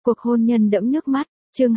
Cuộc hôn nhân đẫm nước mắt, chương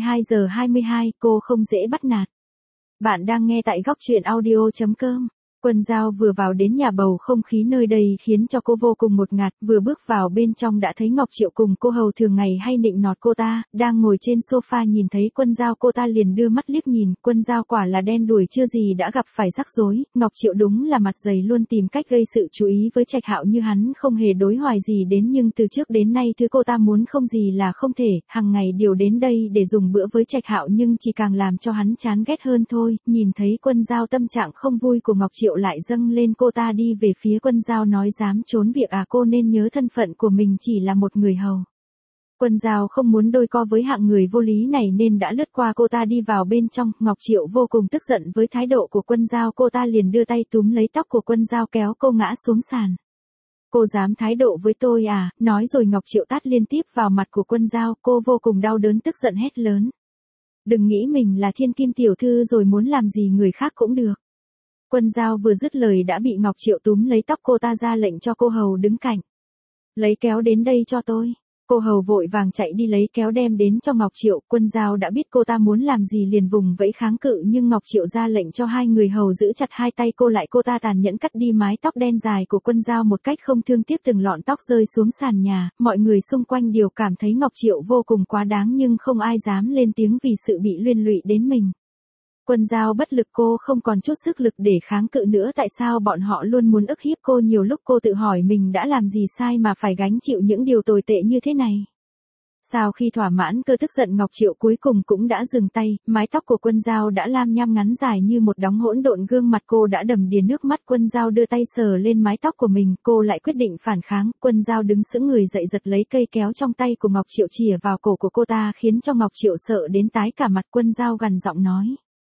22:22, cô không dễ bắt nạt. Bạn đang nghe tại góc truyện audio.com. Quân Giao vừa vào đến nhà bầu, không khí nơi đây khiến cho cô vô cùng ngột ngạt, vừa bước vào bên trong đã thấy Ngọc Triệu cùng cô hầu thường ngày hay nịnh nọt cô ta, đang ngồi trên sofa nhìn thấy Quân Giao cô ta liền đưa mắt liếc nhìn, Quân Giao quả là đen đủi chưa gì đã gặp phải rắc rối, Ngọc Triệu đúng là mặt dày luôn tìm cách gây sự chú ý với Trạch Hạo như hắn không hề đối hoài gì đến nhưng từ trước đến nay thứ cô ta muốn không gì là không thể, hàng ngày điều đến đây để dùng bữa với Trạch Hạo nhưng chỉ càng làm cho hắn chán ghét hơn thôi, nhìn thấy Quân Giao tâm trạng không vui của Ngọc Triệu lại dâng lên cô ta đi về phía Quân Giao nói dám trốn việc à, cô nên nhớ thân phận của mình chỉ là một người hầu. Quân Giao không muốn đôi co với hạng người vô lý này nên đã lướt qua cô ta đi vào bên trong, Ngọc Triệu vô cùng tức giận với thái độ của Quân Giao, cô ta liền đưa tay túm lấy tóc của Quân Giao kéo cô ngã xuống sàn. Cô dám thái độ với tôi à, nói rồi Ngọc Triệu tát liên tiếp vào mặt của Quân Giao, cô vô cùng đau đớn tức giận hét lớn. Đừng nghĩ mình là thiên kim tiểu thư rồi muốn làm gì người khác cũng được. Quân Giao vừa dứt lời đã bị Ngọc Triệu túm lấy tóc cô ta ra lệnh cho cô hầu đứng cạnh. Lấy kéo đến đây cho tôi. Cô hầu vội vàng chạy đi lấy kéo đem đến cho Ngọc Triệu, Quân Giao đã biết cô ta muốn làm gì liền vùng vẫy kháng cự nhưng Ngọc Triệu ra lệnh cho hai người hầu giữ chặt hai tay cô lại, cô ta tàn nhẫn cắt đi mái tóc đen dài của Quân Giao một cách không thương tiếc, từng lọn tóc rơi xuống sàn nhà, mọi người xung quanh đều cảm thấy Ngọc Triệu vô cùng quá đáng nhưng không ai dám lên tiếng vì sự bị liên lụy đến mình. Quân Giao bất lực, cô không còn chút sức lực để kháng cự nữa, tại sao bọn họ luôn muốn ức hiếp cô, nhiều lúc cô tự hỏi mình đã làm gì sai mà phải gánh chịu những điều tồi tệ như thế này. Sau khi thỏa mãn cơn tức giận, Ngọc Triệu cuối cùng cũng đã dừng tay, mái tóc của Quân Giao đã lam nham ngắn dài như một đống hỗn độn, gương mặt cô đã đầm đìa nước mắt. Quân Giao đưa tay sờ lên mái tóc của mình, cô lại quyết định phản kháng. Quân Giao đứng sững người dậy giật lấy cây kéo trong tay của Ngọc Triệu chìa vào cổ của cô ta khiến cho Ngọc Triệu sợ đến tái cả mặt. Quân Giao gằn giọng nói.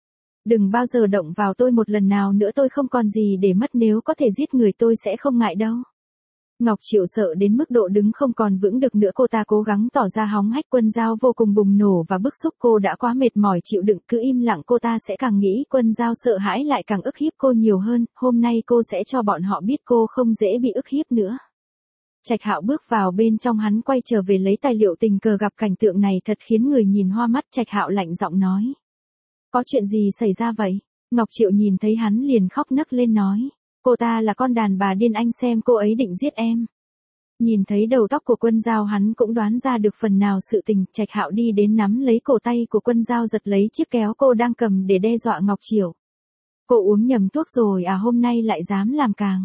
Đừng bao giờ động vào tôi một lần nào nữa, tôi không còn gì để mất, nếu có thể giết người tôi sẽ không ngại đâu. Ngọc Triệu sợ đến mức độ đứng không còn vững được nữa, cô ta cố gắng tỏ ra hóng hách. Quân Giao vô cùng bùng nổ và bức xúc, cô đã quá mệt mỏi chịu đựng, cứ im lặng cô ta sẽ càng nghĩ Quân Giao sợ hãi lại càng ức hiếp cô nhiều hơn, hôm nay cô sẽ cho bọn họ biết cô không dễ bị ức hiếp nữa. Trạch Hạo bước vào bên trong, hắn quay trở về lấy tài liệu, tình cờ gặp cảnh tượng này thật khiến người nhìn hoa mắt. Trạch Hạo lạnh giọng nói. Có chuyện gì xảy ra vậy? Ngọc Triệu nhìn thấy hắn liền khóc nấc lên nói. Cô ta là con đàn bà điên, anh xem cô ấy định giết em. Nhìn thấy đầu tóc của Quân Giao hắn cũng đoán ra được phần nào sự tình. Trạch Hạo đi đến nắm lấy cổ tay của Quân Giao giật lấy chiếc kéo cô đang cầm để đe dọa Ngọc Triệu. Cô uống nhầm thuốc rồi à, hôm nay lại dám làm càng.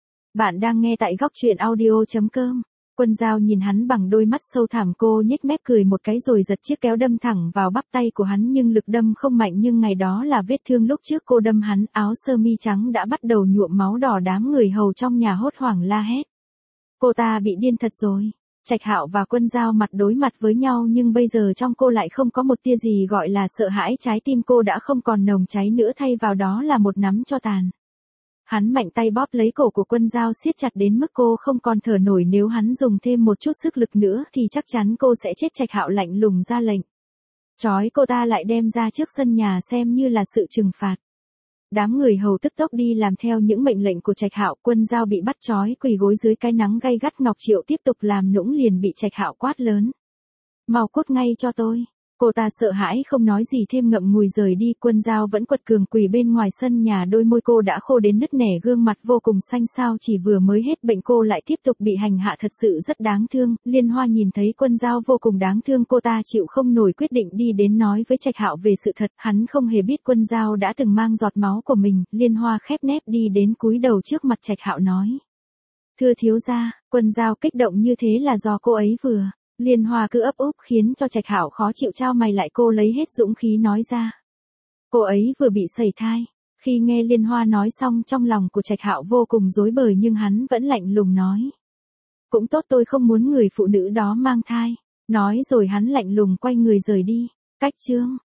Bạn đang nghe tại góc truyện audio.com. Quân Giao nhìn hắn bằng đôi mắt sâu thẳm, cô nhếch mép cười một cái rồi giật chiếc kéo đâm thẳng vào bắp tay của hắn nhưng lực đâm không mạnh, nhưng ngày đó là vết thương lúc trước cô đâm hắn, áo sơ mi trắng đã bắt đầu nhuộm máu đỏ, đám người hầu trong nhà hốt hoảng la hét. Cô ta bị điên thật rồi. Trạch Hạo và Quân Giao mặt đối mặt với nhau nhưng bây giờ trong cô lại không có một tia gì gọi là sợ hãi, trái tim cô đã không còn nồng cháy nữa, thay vào đó là một nắm tro tàn. Hắn mạnh tay bóp lấy cổ của Quân Giao siết chặt đến mức cô không còn thở nổi, nếu hắn dùng thêm một chút sức lực nữa thì chắc chắn cô sẽ chết. Trạch Hạo lạnh lùng ra lệnh. Trói cô ta lại đem ra trước sân nhà xem như là sự trừng phạt. Đám người hầu tức tốc đi làm theo những mệnh lệnh của Trạch Hạo. Quân Giao bị bắt trói quỳ gối dưới cái nắng gay gắt. Ngọc Triệu tiếp tục làm nũng liền bị Trạch Hạo quát lớn. Mau cút ngay cho tôi. Cô ta sợ hãi không nói gì thêm, ngậm ngùi rời đi. Quân Giao vẫn quật cường quỳ bên ngoài sân nhà, đôi môi cô đã khô đến nứt nẻ, gương mặt vô cùng xanh xao, chỉ vừa mới hết bệnh cô lại tiếp tục bị hành hạ, thật sự rất đáng thương. Liên Hoa nhìn thấy Quân Giao vô cùng đáng thương, cô ta chịu không nổi quyết định đi đến nói với Trạch Hạo về sự thật, hắn không hề biết Quân Giao đã từng mang giọt máu của mình. Liên Hoa khép nép đi đến cúi đầu trước mặt Trạch Hạo nói. Thưa thiếu gia, Quân Giao kích động như thế là do cô ấy vừa. Liên Hoa cứ ấp úp khiến cho Trạch Hạo khó chịu, trao mày lại, cô lấy hết dũng khí nói ra. Cô ấy vừa bị sẩy thai. Khi nghe Liên Hoa nói xong, trong lòng của Trạch Hạo vô cùng rối bời nhưng hắn vẫn lạnh lùng nói. Cũng tốt, tôi không muốn người phụ nữ đó mang thai. Nói rồi hắn lạnh lùng quay người rời đi. Cách chương